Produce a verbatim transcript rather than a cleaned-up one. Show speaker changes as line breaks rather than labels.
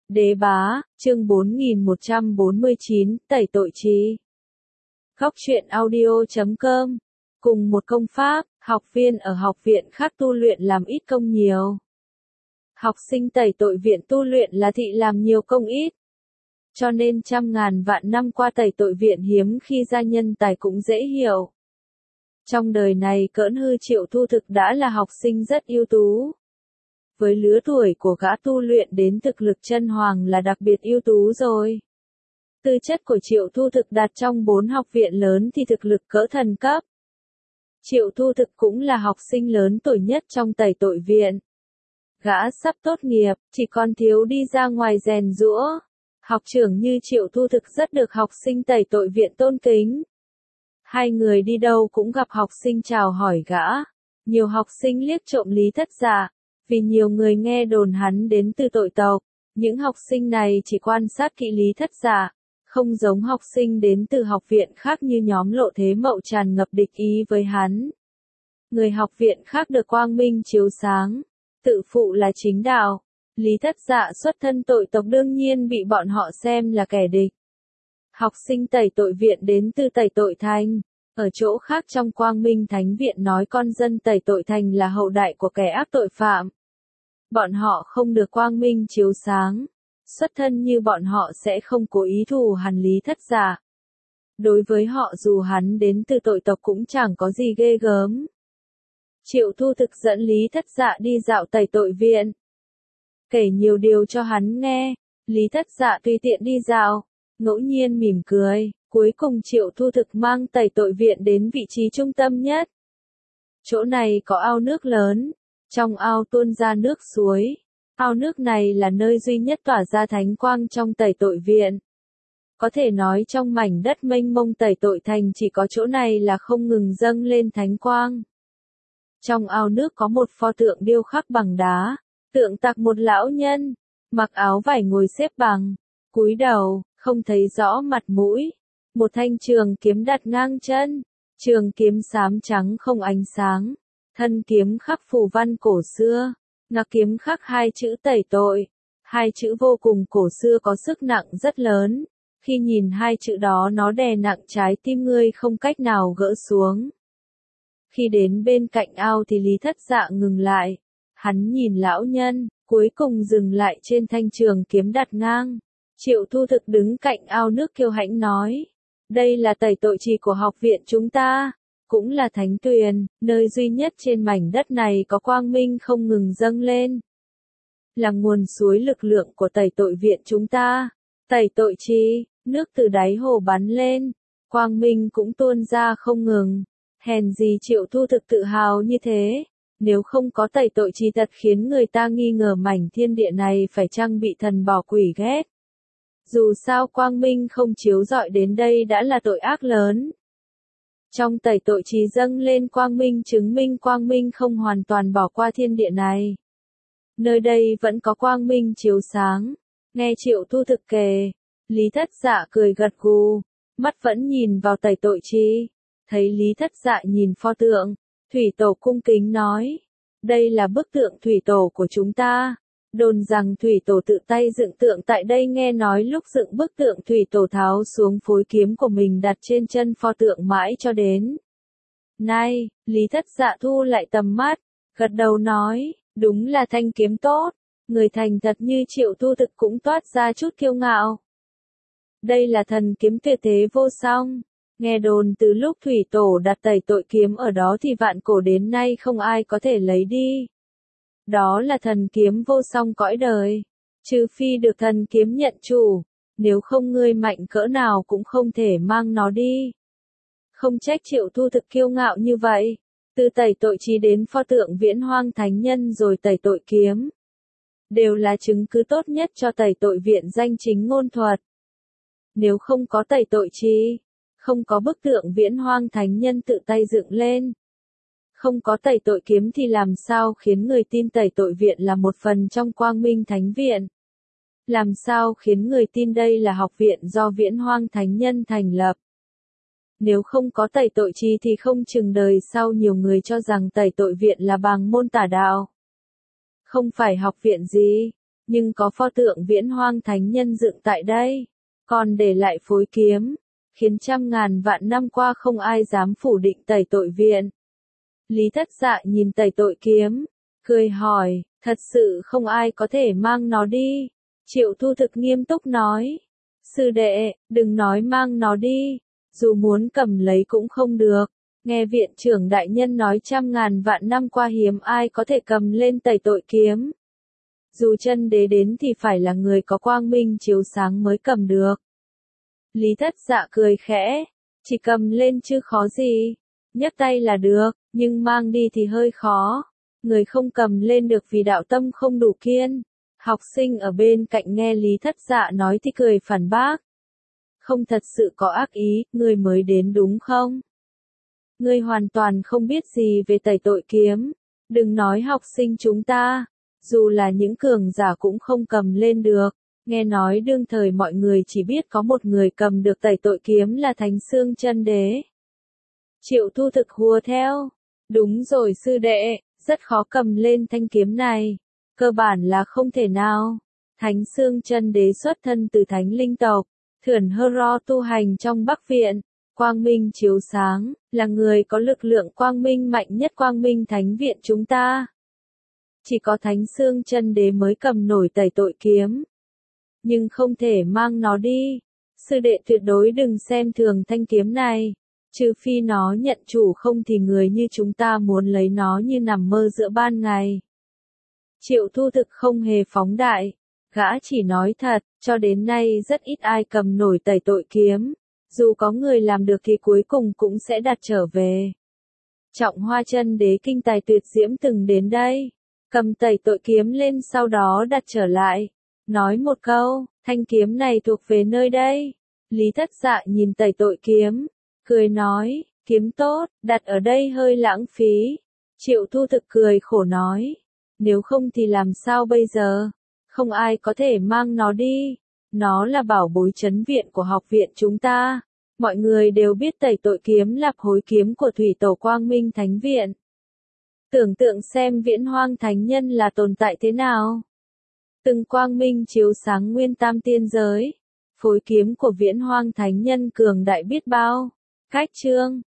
Đế bá, chương bốn nghìn một trăm bốn mươi chín, tẩy tội trì. Góc truyện audio chấm com. Cùng một công pháp, học viên ở học viện khác tu luyện làm ít công nhiều. Học sinh tẩy tội viện tu luyện là thị làm nhiều công ít. Cho nên trăm ngàn vạn năm qua tẩy tội viện hiếm khi ra nhân tài cũng dễ hiểu. Trong đời này Cỡn Hư Triệu Thu Thực đã là học sinh rất ưu tú. Với lứa tuổi của gã tu luyện đến thực lực chân hoàng là đặc biệt ưu tú rồi. Tư chất của Triệu Thu Thực đạt trong bốn học viện lớn thì thực lực cỡ thần cấp. Triệu Thu Thực cũng là học sinh lớn tuổi nhất trong tẩy tội viện. Gã sắp tốt nghiệp, chỉ còn thiếu đi ra ngoài rèn giũa. Học trưởng như Triệu Thu Thực rất được học sinh tẩy tội viện tôn kính. Hai người đi đâu cũng gặp học sinh chào hỏi gã. Nhiều học sinh liếc trộm Lý Thất Dạ. Vì nhiều người nghe đồn hắn đến từ tội tộc, những học sinh này chỉ quan sát kỹ Lý Thất Dạ, không giống học sinh đến từ học viện khác như nhóm Lộ Thế Mậu tràn ngập địch ý với hắn. Người học viện khác được quang minh chiếu sáng, tự phụ là chính đạo. Lý Thất Dạ xuất thân tội tộc đương nhiên bị bọn họ xem là kẻ địch. Học sinh tẩy tội viện đến từ tẩy tội thành. Ở chỗ khác trong Quang Minh Thánh Viện nói con dân tẩy tội thành là hậu đại của kẻ ác tội phạm. Bọn họ không được quang minh chiếu sáng. Xuất thân như bọn họ sẽ không cố ý thù hằn Lý Thất Dạ. Đối với họ dù hắn đến từ tội tộc cũng chẳng có gì ghê gớm. Triệu Thu Thực dẫn Lý Thất Dạ đi dạo tẩy tội viện. Kể nhiều điều cho hắn nghe. Lý Thất Dạ tùy tiện đi dạo, ngẫu nhiên mỉm cười. Cuối cùng Triệu Thu Thực mang tẩy tội viện đến vị trí trung tâm nhất. Chỗ này có ao nước lớn. Trong ao tuôn ra nước suối. Ao nước này là nơi duy nhất tỏa ra thánh quang trong tẩy tội viện. Có thể nói trong mảnh đất mênh mông tẩy tội thành chỉ có chỗ này là không ngừng dâng lên thánh quang. Trong ao nước có một pho tượng điêu khắc bằng đá. Tượng tạc một lão nhân. Mặc áo vải ngồi xếp bằng. Cúi đầu, không thấy rõ mặt mũi. Một thanh trường kiếm đặt ngang chân. Trường kiếm xám trắng không ánh sáng. Thân kiếm khắc phù văn cổ xưa. Ngạc kiếm khắc hai chữ tẩy tội. Hai chữ vô cùng cổ xưa có sức nặng rất lớn. Khi nhìn hai chữ đó nó đè nặng trái tim ngươi không cách nào gỡ xuống. Khi đến bên cạnh ao thì Lý Thất Dạ ngừng lại. Hắn nhìn lão nhân, cuối cùng dừng lại trên thanh trường kiếm đặt ngang. Triệu Thu Thực đứng cạnh ao nước kiêu hãnh nói. Đây là tẩy tội trì của học viện chúng ta. Cũng là thánh tuyền, nơi duy nhất trên mảnh đất này có quang minh không ngừng dâng lên. Là nguồn suối lực lượng của tẩy tội viện chúng ta. Tẩy tội trì, nước từ đáy hồ bắn lên. Quang minh cũng tuôn ra không ngừng. Hèn gì Triệu Thu Thực tự hào như thế. Nếu không có tẩy tội trì thật khiến người ta nghi ngờ mảnh thiên địa này phải chăng bị thần bỏ quỷ ghét. Dù sao quang minh không chiếu rọi đến đây đã là tội ác lớn. Trong tẩy tội trì dâng lên quang minh chứng minh quang minh không hoàn toàn bỏ qua thiên địa này. Nơi đây vẫn có quang minh chiếu sáng. Nghe Triệu Thu Thực kể, Lý Thất Dạ cười gật gù, mắt vẫn nhìn vào tẩy tội trì. Thấy Lý Thất Dạ nhìn pho tượng, Thủy Tổ cung kính nói, đây là bức tượng Thủy Tổ của chúng ta. Đồn rằng Thủy Tổ tự tay dựng tượng tại đây, nghe nói lúc dựng bức tượng Thủy Tổ tháo xuống phối kiếm của mình đặt trên chân pho tượng mãi cho đến nay. Lý Thất Dạ thu lại tầm mắt, gật đầu nói, đúng là thanh kiếm tốt. Người thành thật như Triệu Thu Thực cũng toát ra chút kiêu ngạo. Đây là thần kiếm tuyệt thế vô song. Nghe đồn từ lúc Thủy Tổ đặt tẩy tội kiếm ở đó thì vạn cổ đến nay không ai có thể lấy đi. Đó là thần kiếm vô song cõi đời. Trừ phi được thần kiếm nhận chủ. Nếu không ngươi mạnh cỡ nào cũng không thể mang nó đi. Không trách Triệu Thu Thực kiêu ngạo như vậy. Từ tẩy tội trì đến pho tượng Viễn Hoang Thánh Nhân rồi tẩy tội kiếm. Đều là chứng cứ tốt nhất cho tẩy tội viện danh chính ngôn thuật. Nếu không có tẩy tội trì, không có bức tượng Viễn Hoang Thánh Nhân tự tay dựng lên. Không có tẩy tội kiếm thì làm sao khiến người tin tẩy tội viện là một phần trong Quang Minh Thánh Viện? Làm sao khiến người tin đây là học viện do Viễn Hoang Thánh Nhân thành lập? Nếu không có tẩy tội trì thì không chừng đời sau nhiều người cho rằng tẩy tội viện là bàng môn tà đạo. Không phải học viện gì. nhưng có pho tượng Viễn Hoang Thánh Nhân dựng tại đây, còn để lại phối kiếm, khiến trăm ngàn vạn năm qua không ai dám phủ định tẩy tội viện. Lý Thất Dạ nhìn tẩy tội kiếm, cười hỏi, thật sự không ai có thể mang nó đi. Triệu Thu Thực nghiêm túc nói, sư đệ, đừng nói mang nó đi, dù muốn cầm lấy cũng không được. Nghe viện trưởng đại nhân nói trăm ngàn vạn năm qua hiếm ai có thể cầm lên tẩy tội kiếm. Dù chân đế đến thì phải là người có quang minh chiếu sáng mới cầm được. Lý Thất Dạ cười khẽ, chỉ cầm lên chứ khó gì, nhấc tay là được, nhưng mang đi thì hơi khó. Người không cầm lên được vì đạo tâm không đủ kiên. Học sinh ở bên cạnh nghe Lý Thất Dạ nói thì cười phản bác. Không thật sự có ác ý, ngươi mới đến đúng không? Ngươi hoàn toàn không biết gì về tẩy tội kiếm. Đừng nói học sinh chúng ta, dù là những cường giả cũng không cầm lên được. Nghe nói đương thời mọi người chỉ biết có một người cầm được tẩy tội kiếm là Thánh Xương Chân Đế. Triệu Thu Thực hùa theo. Đúng rồi sư đệ, rất khó cầm lên thanh kiếm này. Cơ bản là không thể nào. Thánh Xương Chân Đế xuất thân từ Thánh Linh tộc, Thườn Hơ Ro tu hành trong Bắc Viện, quang minh chiếu sáng, là người có lực lượng quang minh mạnh nhất Quang Minh Thánh Viện chúng ta. Chỉ có Thánh Xương Chân Đế mới cầm nổi tẩy tội kiếm, nhưng không thể mang nó đi. Sư đệ tuyệt đối đừng xem thường thanh kiếm này, trừ phi nó nhận chủ, không thì người như chúng ta muốn lấy nó như nằm mơ giữa ban ngày. Triệu Thu Thực không hề phóng đại, gã chỉ nói thật, cho đến nay rất ít ai cầm nổi tẩy tội kiếm, dù có người làm được thì cuối cùng cũng sẽ đặt trở về. Trọng Hoa Chân Đế kinh tài tuyệt diễm từng đến đây, cầm tẩy tội kiếm lên sau đó đặt trở lại, nói một câu, thanh kiếm này thuộc về nơi đây. Lý Thất Dạ nhìn tẩy tội kiếm, cười nói, kiếm tốt, đặt ở đây hơi lãng phí. Triệu Thu Thực cười khổ nói, nếu không thì làm sao bây giờ? Không ai có thể mang nó đi. Nó là bảo bối trấn viện của học viện chúng ta. Mọi người đều biết tẩy tội kiếm là hối kiếm của thủy tổ Quang Minh Thánh Viện. Tưởng tượng xem Viễn Hoang Thánh Nhân là tồn tại thế nào. Từng quang minh chiếu sáng nguyên tam tiên giới. Phối kiếm của Viễn Hoang Thánh Nhân cường đại biết bao. Cách chương